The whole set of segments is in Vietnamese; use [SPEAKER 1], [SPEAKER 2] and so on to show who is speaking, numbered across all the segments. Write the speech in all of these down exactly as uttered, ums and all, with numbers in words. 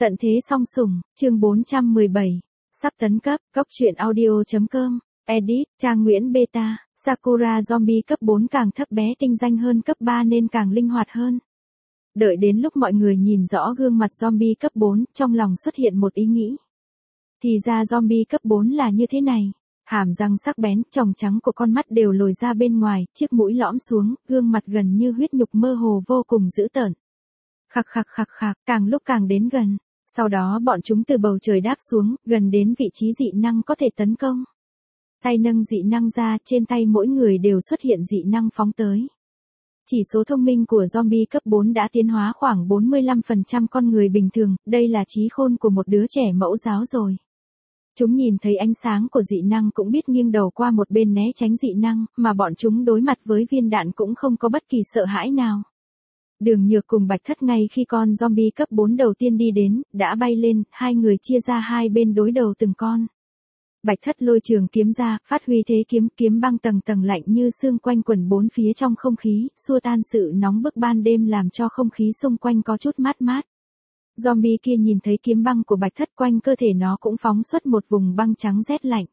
[SPEAKER 1] Tận thế song sủng, chương bốn trăm mười bảy. Sắp tấn cấp, góc truyện audio.com, edit, trang Nguyễn Beta, Sakura Zombie cấp bốn càng thấp bé tinh danh hơn cấp ba nên càng linh hoạt hơn. Đợi đến lúc mọi người nhìn rõ gương mặt zombie cấp bốn, trong lòng xuất hiện một ý nghĩ. Thì ra zombie cấp bốn là như thế này. Hàm răng sắc bén, tròng trắng của con mắt đều lồi ra bên ngoài, chiếc mũi lõm xuống, gương mặt gần như huyết nhục mơ hồ vô cùng dữ tợn. Khạc khạc khạc khạc, càng lúc càng đến gần. Sau đó bọn chúng từ bầu trời đáp xuống, gần đến vị trí dị năng có thể tấn công. Tay nâng dị năng ra, trên tay mỗi người đều xuất hiện dị năng phóng tới. Chỉ số thông minh của zombie cấp bốn đã tiến hóa khoảng bốn mươi lăm phần trăm con người bình thường, đây là trí khôn của một đứa trẻ mẫu giáo rồi. Chúng nhìn thấy ánh sáng của dị năng cũng biết nghiêng đầu qua một bên né tránh dị năng, mà bọn chúng đối mặt với viên đạn cũng không có bất kỳ sợ hãi nào. Đường Nhược cùng Bạch Thất ngay khi con zombie cấp bốn đầu tiên đi đến, đã bay lên, hai người chia ra hai bên đối đầu từng con. Bạch Thất lôi trường kiếm ra, phát huy thế kiếm, kiếm băng tầng tầng lạnh như xương quanh quẩn bốn phía trong không khí, xua tan sự nóng bức ban đêm làm cho không khí xung quanh có chút mát mát. Zombie kia nhìn thấy kiếm băng của Bạch Thất, quanh cơ thể nó cũng phóng xuất một vùng băng trắng rét lạnh.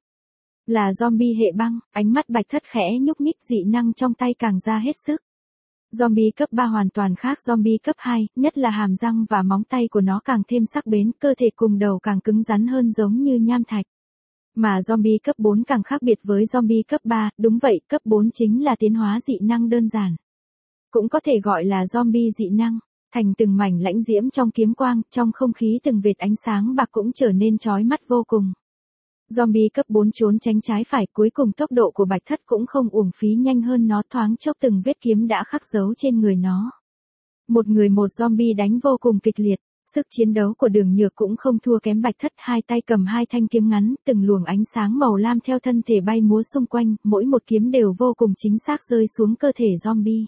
[SPEAKER 1] Là zombie hệ băng, ánh mắt Bạch Thất khẽ nhúc nhích, dị năng trong tay càng ra hết sức. Zombie cấp ba hoàn toàn khác zombie cấp hai, nhất là hàm răng và móng tay của nó càng thêm sắc bén, cơ thể cùng đầu càng cứng rắn hơn giống như nham thạch. Mà zombie cấp bốn càng khác biệt với zombie cấp ba, đúng vậy, cấp bốn chính là tiến hóa dị năng đơn giản. Cũng có thể gọi là zombie dị năng, thành từng mảnh lãnh diễm trong kiếm quang, trong không khí từng vệt ánh sáng bạc cũng trở nên chói mắt vô cùng. Zombie cấp bốn trốn tránh trái phải, cuối cùng tốc độ của Bạch Thất cũng không uổng phí, nhanh hơn nó, thoáng chốc từng vết kiếm đã khắc dấu trên người nó. Một người một zombie đánh vô cùng kịch liệt, sức chiến đấu của Đường Nhược cũng không thua kém Bạch Thất, hai tay cầm hai thanh kiếm ngắn, từng luồng ánh sáng màu lam theo thân thể bay múa xung quanh, mỗi một kiếm đều vô cùng chính xác rơi xuống cơ thể zombie.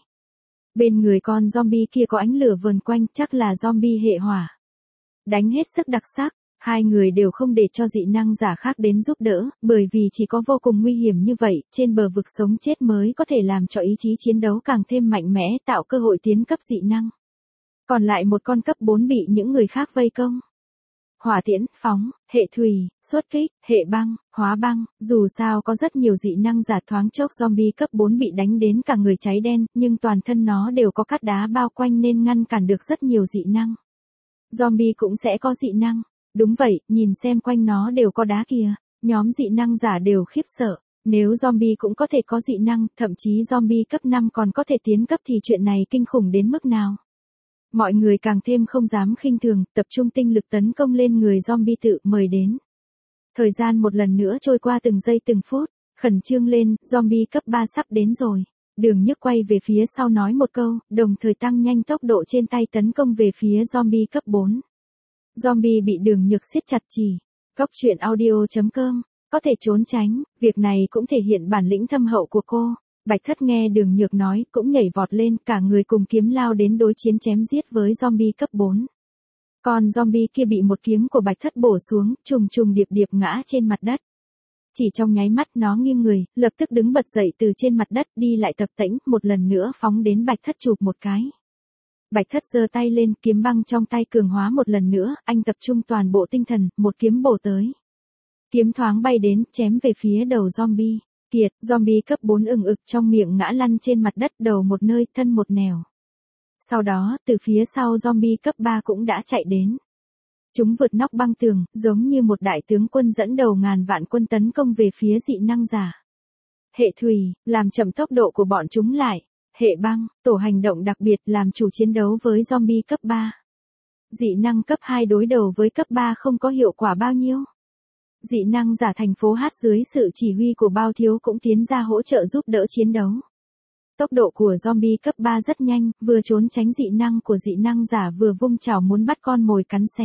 [SPEAKER 1] Bên người con zombie kia có ánh lửa vờn quanh, chắc là zombie hệ hỏa. Đánh hết sức đặc sắc. Hai người đều không để cho dị năng giả khác đến giúp đỡ, bởi vì chỉ có vô cùng nguy hiểm như vậy, trên bờ vực sống chết mới có thể làm cho ý chí chiến đấu càng thêm mạnh mẽ, tạo cơ hội tiến cấp dị năng. Còn lại một con cấp bốn bị những người khác vây công. Hỏa tiễn, phóng, hệ thủy, xuất kích, hệ băng, hóa băng, dù sao có rất nhiều dị năng giả, thoáng chốc zombie cấp bốn bị đánh đến cả người cháy đen, nhưng toàn thân nó đều có cát đá bao quanh nên ngăn cản được rất nhiều dị năng. Zombie cũng sẽ có dị năng. Đúng vậy, nhìn xem quanh nó đều có đá kìa, nhóm dị năng giả đều khiếp sợ, nếu zombie cũng có thể có dị năng, thậm chí zombie cấp năm còn có thể tiến cấp thì chuyện này kinh khủng đến mức nào. Mọi người càng thêm không dám khinh thường, tập trung tinh lực tấn công lên người zombie tự mời đến. Thời gian một lần nữa trôi qua từng giây từng phút, khẩn trương lên, zombie cấp ba sắp đến rồi. Đường Nhức quay về phía sau nói một câu, đồng thời tăng nhanh tốc độ trên tay tấn công về phía zombie cấp bốn. Zombie bị Đường Nhược siết chặt chỉ. Góc truyện audio.com, có thể trốn tránh, việc này cũng thể hiện bản lĩnh thâm hậu của cô. Bạch Thất nghe Đường Nhược nói, cũng nhảy vọt lên, cả người cùng kiếm lao đến đối chiến chém giết với zombie cấp bốn. Còn zombie kia bị một kiếm của Bạch Thất bổ xuống, trùng trùng điệp điệp ngã trên mặt đất. Chỉ trong nháy mắt nó nghiêng người, lập tức đứng bật dậy từ trên mặt đất, đi lại tập tễnh, một lần nữa phóng đến Bạch Thất chụp một cái. Bạch Thất giơ tay lên, kiếm băng trong tay cường hóa một lần nữa, anh tập trung toàn bộ tinh thần, một kiếm bổ tới. Kiếm thoáng bay đến, chém về phía đầu zombie. Kiệt, zombie cấp bốn ừng ực trong miệng ngã lăn trên mặt đất, đầu một nơi, thân một nẻo. Sau đó, từ phía sau zombie cấp ba cũng đã chạy đến. Chúng vượt nóc băng tường, giống như một đại tướng quân dẫn đầu ngàn vạn quân tấn công về phía dị năng giả. Hệ thủy, làm chậm tốc độ của bọn chúng lại. Hệ băng, tổ hành động đặc biệt làm chủ chiến đấu với zombie cấp ba. Dị năng cấp hai đối đầu với cấp ba không có hiệu quả bao nhiêu. Dị năng giả thành phố Hát dưới sự chỉ huy của Bao Thiếu cũng tiến ra hỗ trợ giúp đỡ chiến đấu. Tốc độ của zombie cấp ba rất nhanh, vừa trốn tránh dị năng của dị năng giả vừa vung chảo muốn bắt con mồi cắn xé.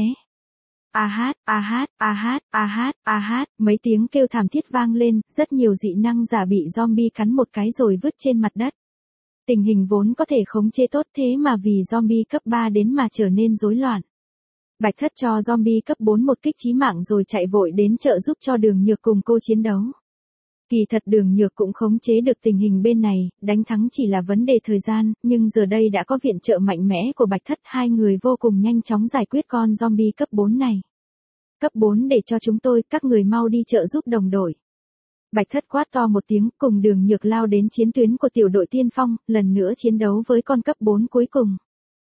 [SPEAKER 1] A hát, a hát, a hát, a hát, a hát, mấy tiếng kêu thảm thiết vang lên, rất nhiều dị năng giả bị zombie cắn một cái rồi vứt trên mặt đất. Tình hình vốn có thể khống chế tốt, thế mà vì zombie cấp ba đến mà trở nên rối loạn. Bạch Thất cho zombie cấp bốn một kích chí mạng rồi chạy vội đến trợ giúp cho Đường Nhược cùng cô chiến đấu. Kỳ thật Đường Nhược cũng khống chế được tình hình bên này, đánh thắng chỉ là vấn đề thời gian, nhưng giờ đây đã có viện trợ mạnh mẽ của Bạch Thất, hai người vô cùng nhanh chóng giải quyết con zombie cấp bốn này. Cấp bốn để cho chúng tôi, các người mau đi trợ giúp đồng đội. Bạch Thất quát to một tiếng, cùng Đường Nhược lao đến chiến tuyến của tiểu đội tiên phong, lần nữa chiến đấu với con cấp bốn cuối cùng.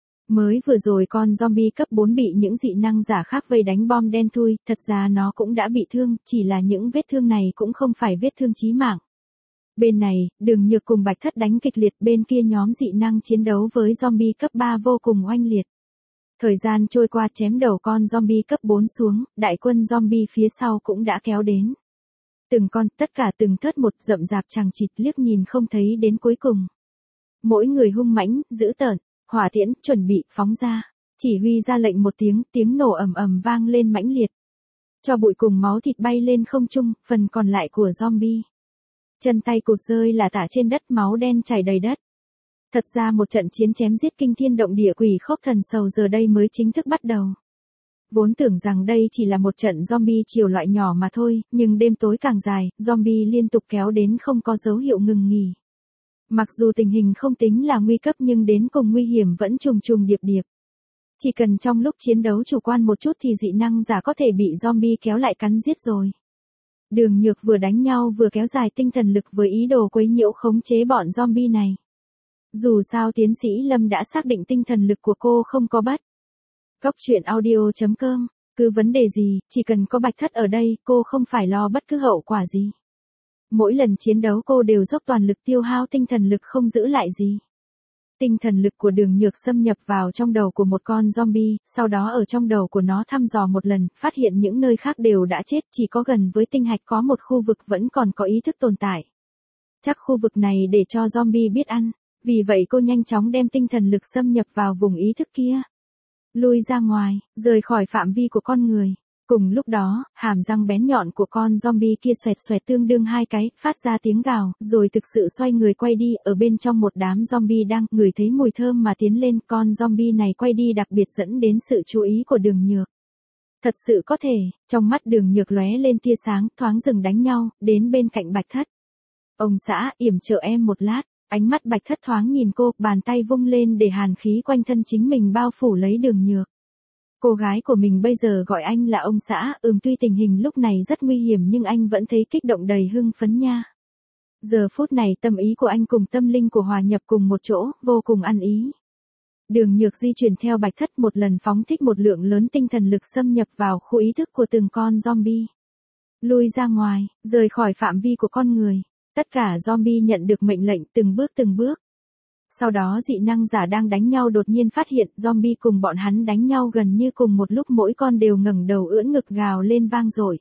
[SPEAKER 1] Mới vừa rồi con zombie cấp bốn bị những dị năng giả khác vây đánh bom đen thui, thật ra nó cũng đã bị thương, chỉ là những vết thương này cũng không phải vết thương chí mạng. Bên này, Đường Nhược cùng Bạch Thất đánh kịch liệt, bên kia nhóm dị năng chiến đấu với zombie cấp ba vô cùng oanh liệt. Thời gian trôi qua chém đầu con zombie cấp bốn xuống, đại quân zombie phía sau cũng đã kéo đến. Từng con, tất cả từng thớt một rậm rạp chằng chịt liếc nhìn không thấy đến cuối cùng. Mỗi người hung mãnh, dữ tợn, hỏa tiễn, chuẩn bị, phóng ra. Chỉ huy ra lệnh một tiếng, tiếng nổ ầm ầm vang lên mãnh liệt. Cho bụi cùng máu thịt bay lên không trung, phần còn lại của zombie. Chân tay cụt rơi là tả trên đất, máu đen chảy đầy đất. Thật ra một trận chiến chém giết kinh thiên động địa quỷ khốc thần sầu giờ đây mới chính thức bắt đầu. Vốn tưởng rằng đây chỉ là một trận zombie chiều loại nhỏ mà thôi, nhưng đêm tối càng dài, zombie liên tục kéo đến không có dấu hiệu ngừng nghỉ. Mặc dù tình hình không tính là nguy cấp nhưng đến cùng nguy hiểm vẫn trùng trùng điệp điệp. Chỉ cần trong lúc chiến đấu chủ quan một chút thì dị năng giả có thể bị zombie kéo lại cắn giết rồi. Đường Nhược vừa đánh nhau vừa kéo dài tinh thần lực với ý đồ quấy nhiễu khống chế bọn zombie này. Dù sao tiến sĩ Lâm đã xác định tinh thần lực của cô không có bất. Góc truyện audio chấm com, cứ vấn đề gì, chỉ cần có Bạch Thất ở đây, cô không phải lo bất cứ hậu quả gì. Mỗi lần chiến đấu cô đều dốc toàn lực tiêu hao tinh thần lực không giữ lại gì. Tinh thần lực của Đường Nhược xâm nhập vào trong đầu của một con zombie, sau đó ở trong đầu của nó thăm dò một lần, phát hiện những nơi khác đều đã chết, chỉ có gần với tinh hạch có một khu vực vẫn còn có ý thức tồn tại. Chắc khu vực này để cho zombie biết ăn, vì vậy cô nhanh chóng đem tinh thần lực xâm nhập vào vùng ý thức kia. Lui ra ngoài, rời khỏi phạm vi của con người. Cùng lúc đó, hàm răng bén nhọn của con zombie kia xoẹt xoẹt tương đương hai cái, phát ra tiếng gào, rồi thực sự xoay người quay đi, ở bên trong một đám zombie đang ngửi thấy mùi thơm mà tiến lên, con zombie này quay đi đặc biệt dẫn đến sự chú ý của Đường Nhược. Thật sự có thể, trong mắt Đường Nhược lóe lên tia sáng, thoáng dừng đánh nhau, đến bên cạnh Bạch Thất. Ông xã, yểm trợ em một lát, ánh mắt Bạch Thất thoáng nhìn cô, bàn tay vung lên để hàn khí quanh thân chính mình bao phủ lấy Đường Nhược. Cô gái của mình bây giờ gọi anh là ông xã, ừm tuy tình hình lúc này rất nguy hiểm nhưng anh vẫn thấy kích động đầy hưng phấn nha. Giờ phút này tâm ý của anh cùng tâm linh của hòa nhập cùng một chỗ, vô cùng ăn ý. Đường Nhược di chuyển theo Bạch Thất một lần phóng thích một lượng lớn tinh thần lực xâm nhập vào khu ý thức của từng con zombie. Lui ra ngoài, rời khỏi phạm vi của con người. Tất cả zombie nhận được mệnh lệnh từng bước từng bước. Sau đó dị năng giả đang đánh nhau đột nhiên phát hiện zombie cùng bọn hắn đánh nhau gần như cùng một lúc, mỗi con đều ngẩng đầu ưỡn ngực gào lên vang dội.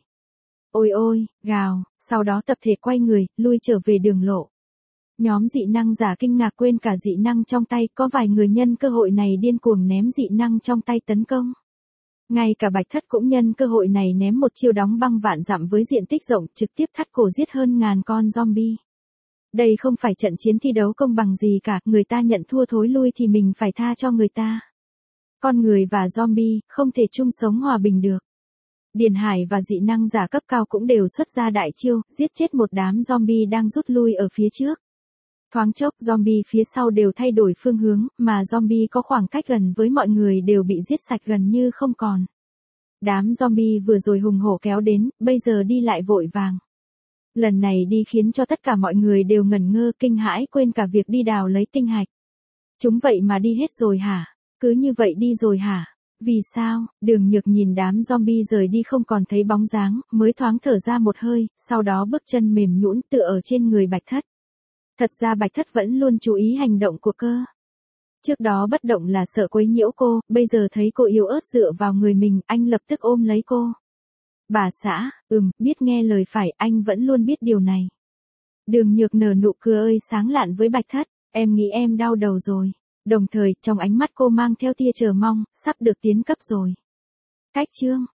[SPEAKER 1] Ôi ôi, gào, sau đó tập thể quay người, lui trở về đường lộ. Nhóm dị năng giả kinh ngạc quên cả dị năng trong tay, có vài người nhân cơ hội này điên cuồng ném dị năng trong tay tấn công. Ngay cả Bạch Thất cũng nhân cơ hội này ném một chiêu đóng băng vạn dặm với diện tích rộng, trực tiếp thắt cổ giết hơn ngàn con zombie. Đây không phải trận chiến thi đấu công bằng gì cả, người ta nhận thua thối lui thì mình phải tha cho người ta. Con người và zombie, không thể chung sống hòa bình được. Điền Hải và dị năng giả cấp cao cũng đều xuất ra đại chiêu, giết chết một đám zombie đang rút lui ở phía trước. Thoáng chốc zombie phía sau đều thay đổi phương hướng, mà zombie có khoảng cách gần với mọi người đều bị giết sạch gần như không còn. Đám zombie vừa rồi hùng hổ kéo đến, bây giờ đi lại vội vàng. Lần này đi khiến cho tất cả mọi người đều ngẩn ngơ kinh hãi, quên cả việc đi đào lấy tinh hạch. Chúng vậy mà đi hết rồi hả? Cứ như vậy đi rồi hả? Vì sao? Đường Nhược nhìn đám zombie rời đi không còn thấy bóng dáng, mới thoáng thở ra một hơi, sau đó bước chân mềm nhũn tựa ở trên người Bạch Thất. Thật ra Bạch Thất vẫn luôn chú ý hành động của cơ. Trước đó bất động là sợ quấy nhiễu cô, bây giờ thấy cô yếu ớt dựa vào người mình, anh lập tức ôm lấy cô. Bà xã, ừm, biết nghe lời phải, anh vẫn luôn biết điều này. Đường Nhược nở nụ cười ơi sáng lạn với Bạch Thất, em nghĩ em đau đầu rồi. Đồng thời, trong ánh mắt cô mang theo tia chờ mong, sắp được tiến cấp rồi. Cách chương